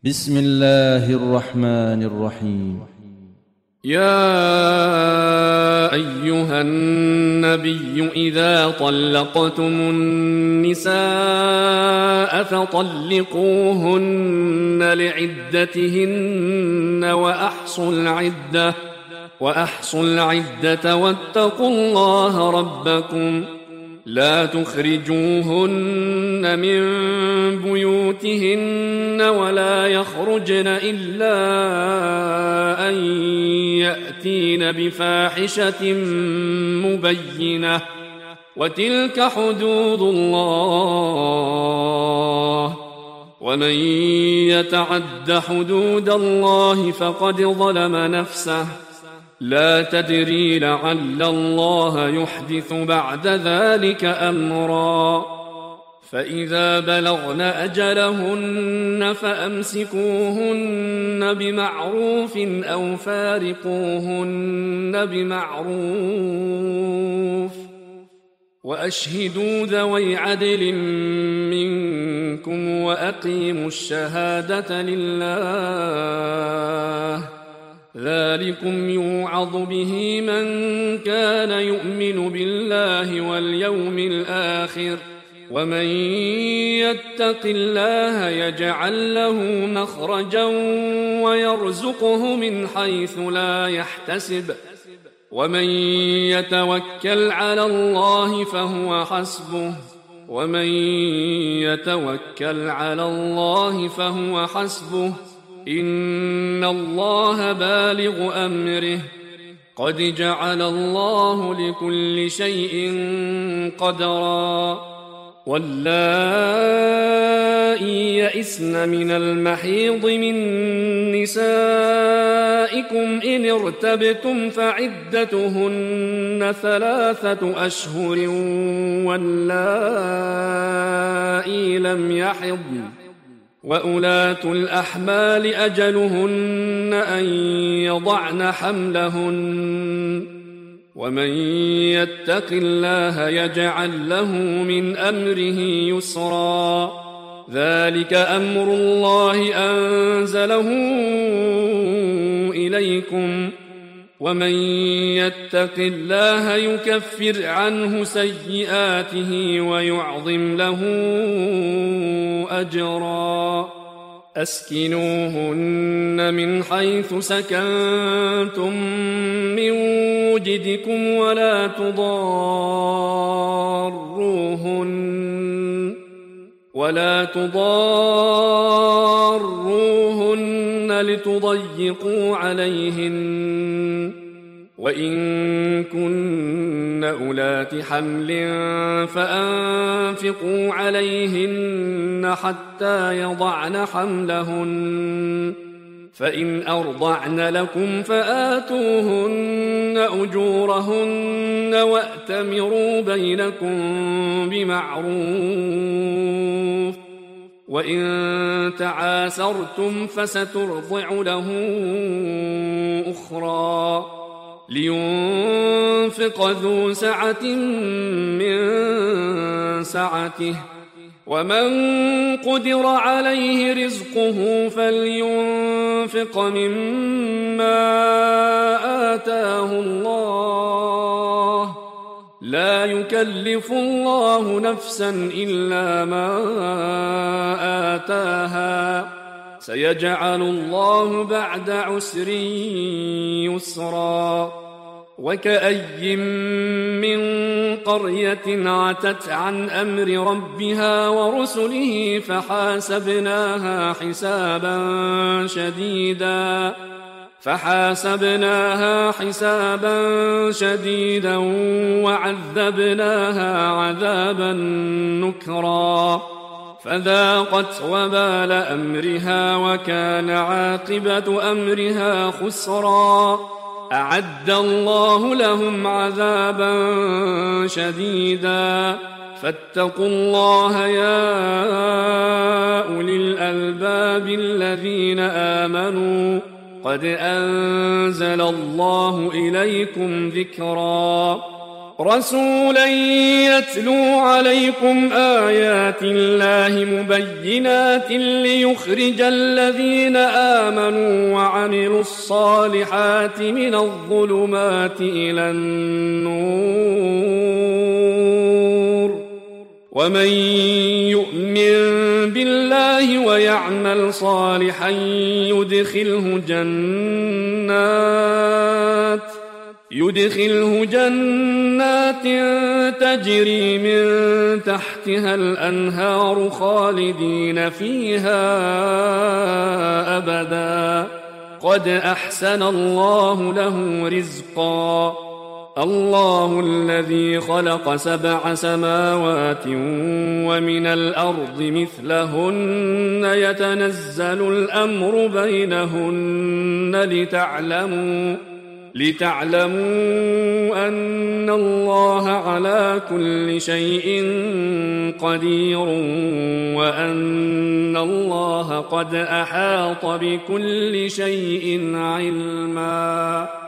بسم الله الرحمن الرحيم. يا أيها النبي إذا طلقتم النساء فطلقوهن لعدتهن وأحصوا العدة واتقوا الله ربكم لا تخرجوهن من بيوتهن ولا يخرجن إلا أن يأتين بفاحشة مبينة وتلك حدود الله ومن يتعد حدود الله فقد ظلم نفسه لا تدري لعل الله يحدث بعد ذلك أمرا فإذا بلغن أجلهن فأمسكوهن بمعروف أو فارقوهن بمعروف وأشهدوا ذوي عدل منكم وأقيموا الشهادة لله ذلكم يوعظ به من كان يؤمن بالله واليوم الآخر ومن يتق الله يجعل له مخرجا ويرزقه من حيث لا يحتسب ومن يتوكل على الله فهو حسبه إن الله بالغ أمره قد جعل الله لكل شيء قدرا واللائي يئسن من المحيض من نسائكم إن ارتبتم فعدتهن 3 أشهر واللائي لم يحضن وأولاة الأحمال أجلهن أن يضعن حملهن ومن يتق الله يجعل له من أمره يسرا ذلك أمر الله أنزله إليكم ومن يتق الله يكفر عنه سيئاته ويعظم له أجرا أسكنوهن من حيث سكنتم من وجدكم ولا تضاروهن لتضيقوا عليهن وإن كن أولات حمل فأنفقوا عليهن حتى يضعن حملهن فإن أرضعن لكم فآتوهن أجورهن وأتمروا بينكم بمعروف وإن تعاسرتم فسترضع له أخرى لينفق ذو سعة من سعته ومن قدر عليه رزقه فلينفق مما آتاه الله لا يكلف الله نفسا إلا ما آتاها سيجعل الله بعد عسر يسرا وكأي من قرية عتت عن أمر ربها ورسله فحاسبناها حسابا شديدا وعذبناها عذابا نكرا فذاقت وبال أمرها وكان عاقبة أمرها خسرا أعد الله لهم عذابا شديدا فاتقوا الله يا أولي الألباب الذين آمنوا قد أنزل الله إليكم ذكرا رسولا يتلو عليكم آيات الله مبينات ليخرج الذين آمنوا وعملوا الصالحات من الظلمات إلى النور ومن يؤمن بالله ويعمل صالحا يدخله جنات تجري من تحتها الأنهار خالدين فيها أبدا قد أحسن الله له رزقا الله الذي خلق 7 سماوات ومن الأرض مثلهن يتنزل الأمر بينهن لتعلموا أن الله على كل شيء قدير وأن الله قد أحاط بكل شيء علما